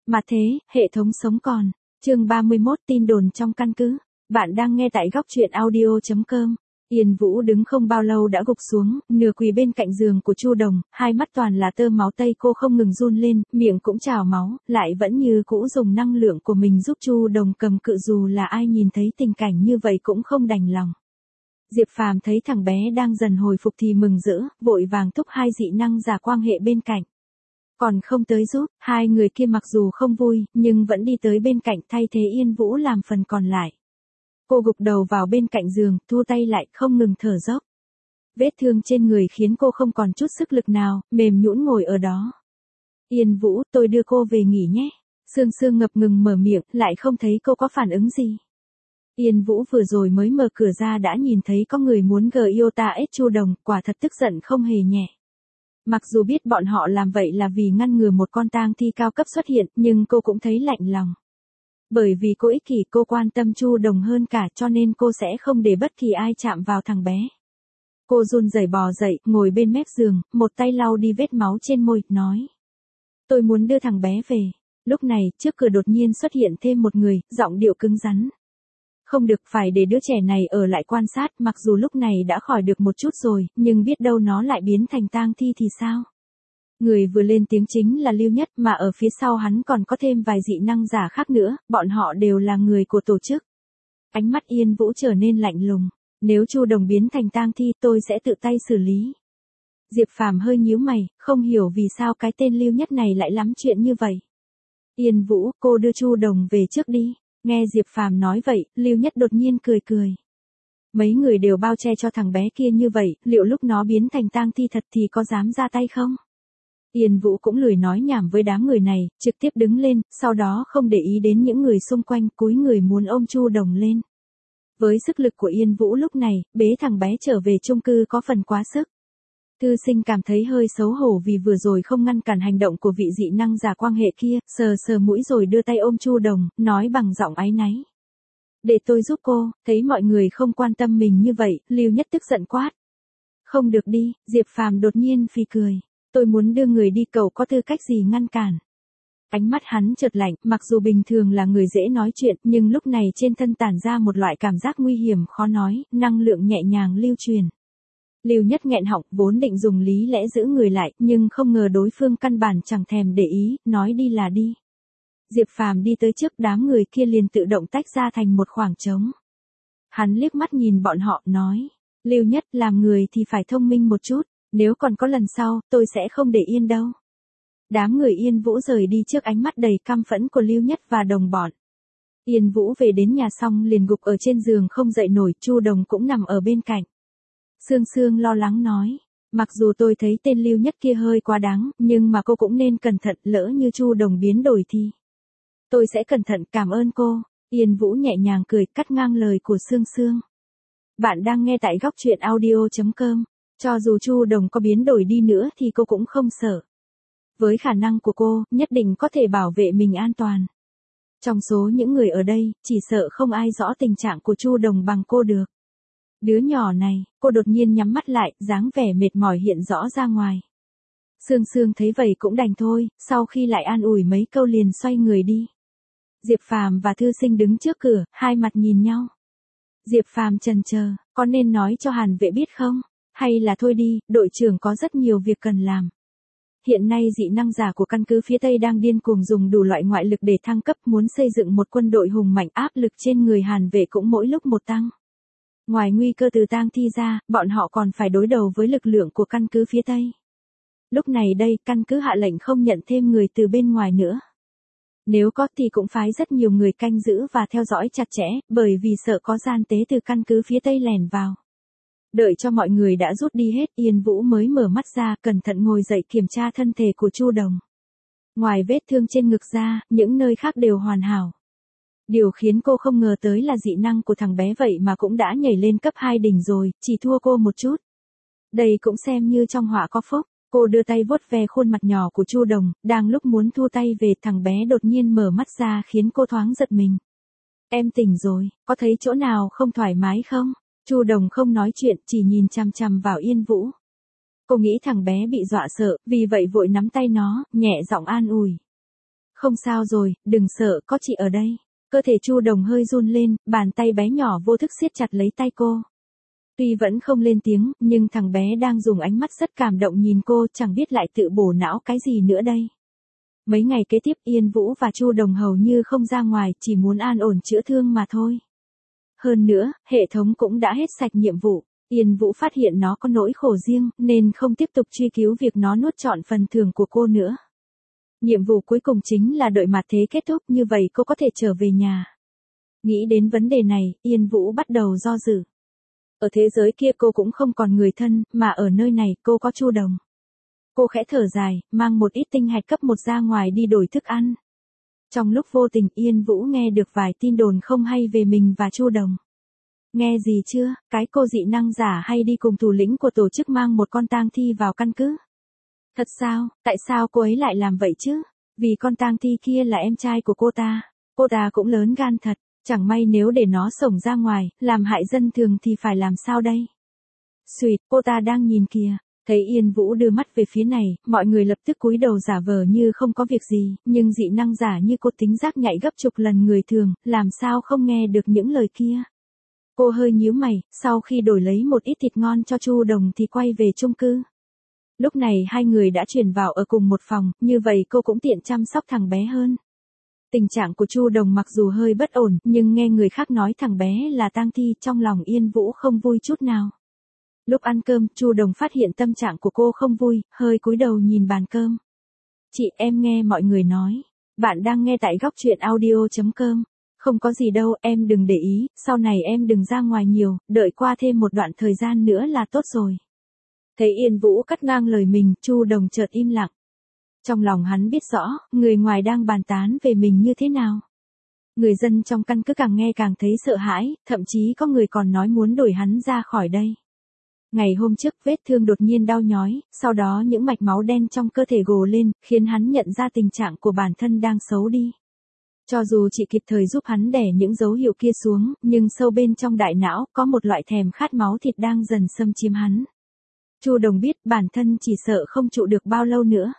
Mà thế, hệ thống sống còn. Chương 31 tin đồn trong căn cứ. Bạn đang nghe tại góc truyện audio.com. Yên Vũ đứng không bao lâu đã gục xuống, nửa quỳ bên cạnh giường của Chu Đồng, hai mắt toàn là tơ máu tây, cô không ngừng run lên, miệng cũng trào máu, lại vẫn như cũ dùng năng lượng của mình giúp Chu Đồng cầm cự, dù là ai nhìn thấy tình cảnh như vậy cũng không đành lòng. Diệp Phàm thấy thằng bé đang dần hồi phục thì mừng rỡ, vội vàng thúc hai dị năng giả quan hệ bên cạnh. Còn không tới giúp, hai người kia mặc dù không vui, nhưng vẫn đi tới bên cạnh thay thế Yên Vũ làm phần còn lại. Cô gục đầu vào bên cạnh giường, thu tay lại, không ngừng thở dốc. Vết thương trên người khiến cô không còn chút sức lực nào, mềm nhũn ngồi ở đó. Yên Vũ, tôi đưa cô về nghỉ nhé. Sương Sương ngập ngừng mở miệng, lại không thấy cô có phản ứng gì. Yên Vũ vừa rồi mới mở cửa ra đã nhìn thấy có người muốn GIOTA Chu Đồng, quả thật tức giận không hề nhẹ. Mặc dù biết bọn họ làm vậy là vì ngăn ngừa một con tang thi cao cấp xuất hiện, nhưng cô cũng thấy lạnh lòng. Bởi vì cô ích kỷ, cô quan tâm Chu Đồng hơn cả, cho nên cô sẽ không để bất kỳ ai chạm vào thằng bé. Cô run rẩy bò dậy, ngồi bên mép giường, một tay lau đi vết máu trên môi, nói. Tôi muốn đưa thằng bé về. Lúc này, trước cửa đột nhiên xuất hiện thêm một người, giọng điệu cứng rắn. Không được, phải để đứa trẻ này ở lại quan sát, mặc dù lúc này đã khỏi được một chút rồi, nhưng biết đâu nó lại biến thành tang thi thì sao? Người vừa lên tiếng chính là Lưu Nhất, mà ở phía sau hắn còn có thêm vài dị năng giả khác nữa, bọn họ đều là người của tổ chức. Ánh mắt Yên Vũ trở nên lạnh lùng. Nếu Chu Đồng biến thành tang thi, tôi sẽ tự tay xử lý. Diệp Phàm hơi nhíu mày, không hiểu vì sao cái tên Lưu Nhất này lại lắm chuyện như vậy. Yên Vũ, cô đưa Chu Đồng về trước đi. Nghe Diệp Phàm nói vậy, Lưu Nhất đột nhiên cười cười. Mấy người đều bao che cho thằng bé kia như vậy, liệu lúc nó biến thành tang thi thật thì có dám ra tay không? Yên Vũ cũng lười nói nhảm với đám người này, trực tiếp đứng lên, sau đó không để ý đến những người xung quanh, cúi người muốn ôm Chu Đồng lên. Với sức lực của Yên Vũ lúc này, bế thằng bé trở về chung cư có phần quá sức. Thư Sinh cảm thấy hơi xấu hổ vì vừa rồi không ngăn cản hành động của vị dị năng giả quan hệ kia, sờ sờ mũi rồi đưa tay ôm Chu Đồng, nói bằng giọng áy náy. Để tôi giúp cô. Thấy mọi người không quan tâm mình như vậy, Lưu Nhất tức giận quát. Không được đi. Diệp Phàm đột nhiên phì cười. Tôi muốn đưa người đi, cậu có tư cách gì ngăn cản? Ánh mắt hắn chợt lạnh, mặc dù bình thường là người dễ nói chuyện, nhưng lúc này trên thân tản ra một loại cảm giác nguy hiểm khó nói, năng lượng nhẹ nhàng lưu truyền. Lưu Nhất nghẹn họng, vốn định dùng lý lẽ giữ người lại, nhưng không ngờ đối phương căn bản chẳng thèm để ý, nói đi là đi. Diệp Phàm đi tới trước đám người kia liền tự động tách ra thành một khoảng trống. Hắn liếc mắt nhìn bọn họ, nói. Lưu Nhất, làm người thì phải thông minh một chút, nếu còn có lần sau, tôi sẽ không để yên đâu. Đám người Yên Vũ rời đi trước ánh mắt đầy căm phẫn của Lưu Nhất và đồng bọn. Yên Vũ về đến nhà xong liền gục ở trên giường không dậy nổi, Chu Đồng cũng nằm ở bên cạnh. Sương Sương lo lắng nói, mặc dù tôi thấy tên Lưu Nhất kia hơi quá đáng, nhưng mà cô cũng nên cẩn thận, lỡ như Chu Đồng biến đổi thì. Tôi sẽ cẩn thận, cảm ơn cô. Yên Vũ nhẹ nhàng cười, cắt ngang lời của Sương Sương. Bạn đang nghe tại góc truyện audio.com. Cho dù Chu Đồng có biến đổi đi nữa thì cô cũng không sợ. Với khả năng của cô, nhất định có thể bảo vệ mình an toàn. Trong số những người ở đây, chỉ sợ không ai rõ tình trạng của Chu Đồng bằng cô được. Đứa nhỏ này, cô đột nhiên nhắm mắt lại, dáng vẻ mệt mỏi hiện rõ ra ngoài. Sương Sương thấy vậy cũng đành thôi, sau khi lại an ủi mấy câu liền xoay người đi. Diệp Phàm và Thư Sinh đứng trước cửa, hai mặt nhìn nhau. Diệp Phàm chần chờ, có nên nói cho Hàn Vệ biết không? Hay là thôi đi, đội trưởng có rất nhiều việc cần làm. Hiện nay dị năng giả của căn cứ phía Tây đang điên cuồng dùng đủ loại ngoại lực để thăng cấp, muốn xây dựng một quân đội hùng mạnh, áp lực trên người Hàn Vệ cũng mỗi lúc một tăng. Ngoài nguy cơ từ tang thi ra, bọn họ còn phải đối đầu với lực lượng của căn cứ phía Tây. Lúc này đây, căn cứ hạ lệnh không nhận thêm người từ bên ngoài nữa. Nếu có thì cũng phái rất nhiều người canh giữ và theo dõi chặt chẽ, bởi vì sợ có gian tế từ căn cứ phía Tây lẻn vào. Đợi cho mọi người đã rút đi hết, Yên Vũ mới mở mắt ra, cẩn thận ngồi dậy kiểm tra thân thể của Chu Đồng. Ngoài vết thương trên ngực ra, những nơi khác đều hoàn hảo. Điều khiến cô không ngờ tới là dị năng của thằng bé vậy mà cũng đã nhảy lên cấp 2 đỉnh rồi, chỉ thua cô một chút. Đây cũng xem như trong họa có phúc. Cô đưa tay vuốt ve khuôn mặt nhỏ của Chu Đồng, đang lúc muốn thu tay về, thằng bé đột nhiên mở mắt ra khiến cô thoáng giật mình. Em tỉnh rồi, có thấy chỗ nào không thoải mái không? Chu Đồng không nói chuyện, chỉ nhìn chằm chằm vào Yên Vũ. Cô nghĩ thằng bé bị dọa sợ, vì vậy vội nắm tay nó, nhẹ giọng an ủi. Không sao rồi, đừng sợ, có chị ở đây. Cơ thể Chu Đồng hơi run lên, bàn tay bé nhỏ vô thức siết chặt lấy tay cô. Tuy vẫn không lên tiếng, nhưng thằng bé đang dùng ánh mắt rất cảm động nhìn cô, chẳng biết lại tự bổ não cái gì nữa đây. Mấy ngày kế tiếp Yên Vũ và Chu Đồng hầu như không ra ngoài, chỉ muốn an ổn chữa thương mà thôi. Hơn nữa, hệ thống cũng đã hết sạch nhiệm vụ. Yên Vũ phát hiện nó có nỗi khổ riêng, nên không tiếp tục truy cứu việc nó nuốt trọn phần thưởng của cô nữa. Nhiệm vụ cuối cùng chính là đợi mặt thế kết thúc, như vậy cô có thể trở về nhà. Nghĩ đến vấn đề này, Yên Vũ bắt đầu do dự. Ở thế giới kia cô cũng không còn người thân, mà ở nơi này cô có Chu Đồng. Cô khẽ thở dài, mang một ít tinh hạch cấp 1 ra ngoài đi đổi thức ăn. Trong lúc vô tình Yên Vũ nghe được vài tin đồn không hay về mình và Chu Đồng. Nghe gì chưa, cái cô dị năng giả hay đi cùng thủ lĩnh của tổ chức mang một con tang thi vào căn cứ. Thật sao, tại sao cô ấy lại làm vậy chứ? Vì con tang thi kia là em trai của cô ta cũng lớn gan thật, chẳng may nếu để nó xổng ra ngoài, làm hại dân thường thì phải làm sao đây? Xuyệt, cô ta đang nhìn kìa. Thấy Yên Vũ đưa mắt về phía này, mọi người lập tức cúi đầu giả vờ như không có việc gì, nhưng dị năng giả như cô tính giác nhạy gấp chục lần người thường, làm sao không nghe được những lời kia. Cô hơi nhíu mày, sau khi đổi lấy một ít thịt ngon cho Chu Đồng thì quay về chung cư. Lúc này hai người đã chuyển vào ở cùng một phòng, như vậy cô cũng tiện chăm sóc thằng bé hơn. Tình trạng của Chu Đồng mặc dù hơi bất ổn, nhưng nghe người khác nói thằng bé là tang thi, trong lòng Yên Vũ không vui chút nào. Lúc ăn cơm, Chu Đồng phát hiện tâm trạng của cô không vui, hơi cúi đầu nhìn bàn cơm. Chị, em nghe mọi người nói. Bạn đang nghe tại góc truyện audio.com. Không có gì đâu, em đừng để ý, sau này em đừng ra ngoài nhiều, đợi qua thêm một đoạn thời gian nữa là tốt rồi. Thấy Yên Vũ cắt ngang lời mình, Chu Đồng chợt im lặng. Trong lòng hắn biết rõ, người ngoài đang bàn tán về mình như thế nào. Người dân trong căn cứ càng nghe càng thấy sợ hãi, thậm chí có người còn nói muốn đuổi hắn ra khỏi đây. Ngày hôm trước vết thương đột nhiên đau nhói, sau đó những mạch máu đen trong cơ thể gồ lên, khiến hắn nhận ra tình trạng của bản thân đang xấu đi. Cho dù chị kịp thời giúp hắn đè những dấu hiệu kia xuống, nhưng sâu bên trong đại não có một loại thèm khát máu thịt đang dần xâm chiếm hắn. Chu Đồng biết bản thân chỉ sợ không trụ được bao lâu nữa.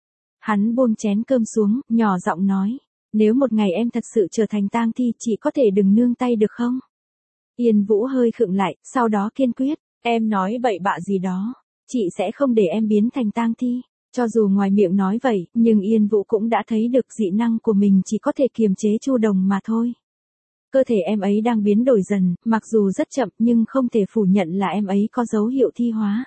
Hắn buông chén cơm xuống, nhỏ giọng nói, nếu một ngày em thật sự trở thành tang thi chị có thể đừng nương tay được không? Yên Vũ hơi khựng lại, sau đó kiên quyết, em nói bậy bạ gì đó, chị sẽ không để em biến thành tang thi. Cho dù ngoài miệng nói vậy, nhưng Yên Vũ cũng đã thấy được dị năng của mình chỉ có thể kiềm chế Chu Đồng mà thôi. Cơ thể em ấy đang biến đổi dần, mặc dù rất chậm nhưng không thể phủ nhận là em ấy có dấu hiệu thi hóa.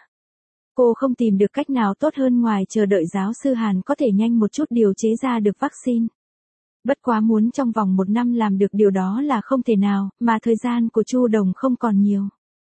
Cô không tìm được cách nào tốt hơn ngoài chờ đợi giáo sư Hàn có thể nhanh một chút điều chế ra được vaccine. Bất quá muốn trong vòng 1 năm làm được điều đó là không thể nào, mà thời gian của Chu Đồng không còn nhiều.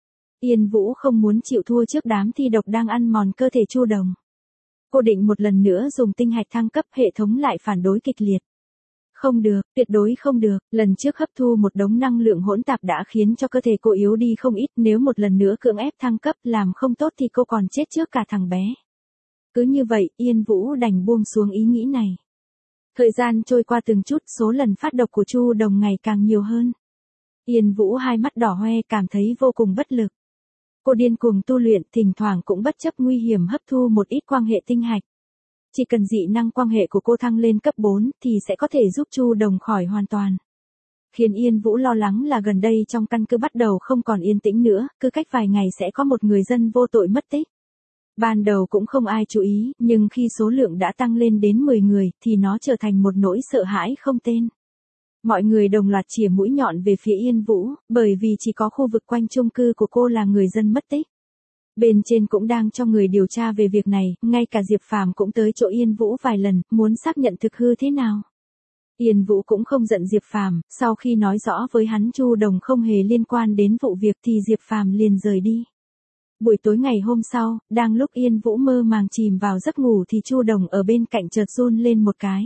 Yên Vũ không muốn chịu thua trước đám thi độc đang ăn mòn cơ thể Chu Đồng. Cô định một lần nữa dùng tinh hạch thăng cấp, hệ thống lại phản đối kịch liệt. Không được, tuyệt đối không được, lần trước hấp thu một đống năng lượng hỗn tạp đã khiến cho cơ thể cô yếu đi không ít, nếu một lần nữa cưỡng ép thăng cấp làm không tốt thì cô còn chết trước cả thằng bé. Cứ như vậy, Yên Vũ đành buông xuống ý nghĩ này. Thời gian trôi qua từng chút, số lần phát độc của Chu Đồng ngày càng nhiều hơn. Yên Vũ hai mắt đỏ hoe, cảm thấy vô cùng bất lực. Cô điên cuồng tu luyện, thỉnh thoảng cũng bất chấp nguy hiểm hấp thu một ít quang hệ tinh hạch. Chỉ cần dị năng quang hệ của cô thăng lên cấp 4 thì sẽ có thể giúp Chu Đồng khỏi hoàn toàn. Khiến Yên Vũ lo lắng là gần đây trong căn cứ bắt đầu không còn yên tĩnh nữa, cứ cách vài ngày sẽ có một người dân vô tội mất tích. Ban đầu cũng không ai chú ý, nhưng khi số lượng đã tăng lên đến 10 người thì nó trở thành một nỗi sợ hãi không tên. Mọi người đồng loạt chĩa mũi nhọn về phía Yên Vũ, bởi vì chỉ có khu vực quanh chung cư của cô là người dân mất tích. Bên trên cũng đang cho người điều tra về việc này, ngay cả Diệp Phàm cũng tới chỗ Yên Vũ vài lần, muốn xác nhận thực hư thế nào. Yên Vũ cũng không giận Diệp Phàm, sau khi nói rõ với hắn Chu Đồng không hề liên quan đến vụ việc thì Diệp Phàm liền rời đi. Buổi tối ngày hôm sau, đang lúc Yên Vũ mơ màng chìm vào giấc ngủ thì Chu Đồng ở bên cạnh chợt run lên một cái.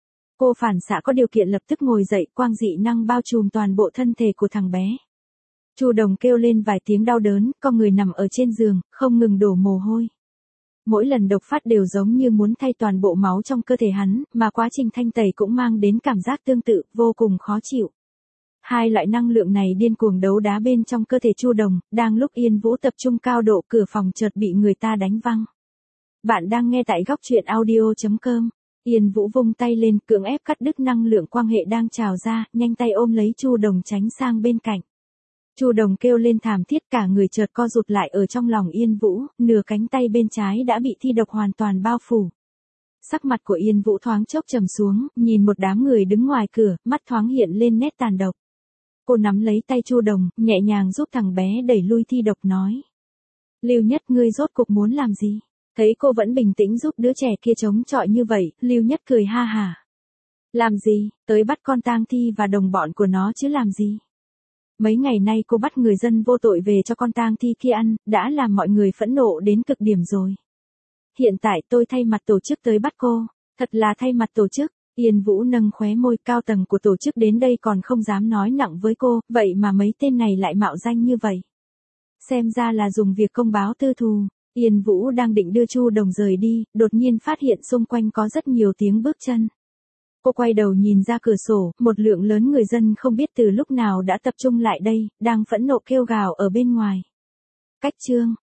Cô phản xạ có điều kiện lập tức ngồi dậy, quang dị năng bao trùm toàn bộ thân thể của thằng bé. Chu Đồng kêu lên vài tiếng đau đớn, con người nằm ở trên giường, không ngừng đổ mồ hôi. Mỗi lần độc phát đều giống như muốn thay toàn bộ máu trong cơ thể hắn, mà quá trình thanh tẩy cũng mang đến cảm giác tương tự, vô cùng khó chịu. Hai loại năng lượng này điên cuồng đấu đá bên trong cơ thể Chu Đồng, đang lúc Yên Vũ tập trung cao độ, cửa phòng chợt bị người ta đánh văng. Bạn đang nghe tại góc truyện audio.com. Yên Vũ vung tay lên, cưỡng ép cắt đứt năng lượng quang hệ đang trào ra, nhanh tay ôm lấy Chu Đồng tránh sang bên cạnh. Chu Đồng kêu lên thảm thiết, cả người chợt co rụt lại ở trong lòng Yên Vũ, nửa cánh tay bên trái đã bị thi độc hoàn toàn bao phủ. Sắc mặt của Yên Vũ thoáng chốc trầm xuống, nhìn một đám người đứng ngoài cửa, mắt thoáng hiện lên nét tàn độc. Cô nắm lấy tay Chu Đồng, nhẹ nhàng giúp thằng bé đẩy lui thi độc nói. Lưu Nhất, ngươi rốt cuộc muốn làm gì? Thấy cô vẫn bình tĩnh giúp đứa trẻ kia chống chọi như vậy, Lưu Nhất cười ha hả. Làm gì, tới bắt con tang thi và đồng bọn của nó chứ làm gì? Mấy ngày nay cô bắt người dân vô tội về cho con tang thi kia ăn, đã làm mọi người phẫn nộ đến cực điểm rồi. Hiện tại tôi thay mặt tổ chức tới bắt cô, thật là thay mặt tổ chức. Yên Vũ nâng khóe môi, cao tầng của tổ chức đến đây còn không dám nói nặng với cô, vậy mà mấy tên này lại mạo danh như vậy. Xem ra là dùng việc công báo tư thù. Yên Vũ đang định đưa Chu Đồng rời đi, đột nhiên phát hiện xung quanh có rất nhiều tiếng bước chân. Cô quay đầu nhìn ra cửa sổ, một lượng lớn người dân không biết từ lúc nào đã tập trung lại đây, đang phẫn nộ kêu gào ở bên ngoài. Cách chương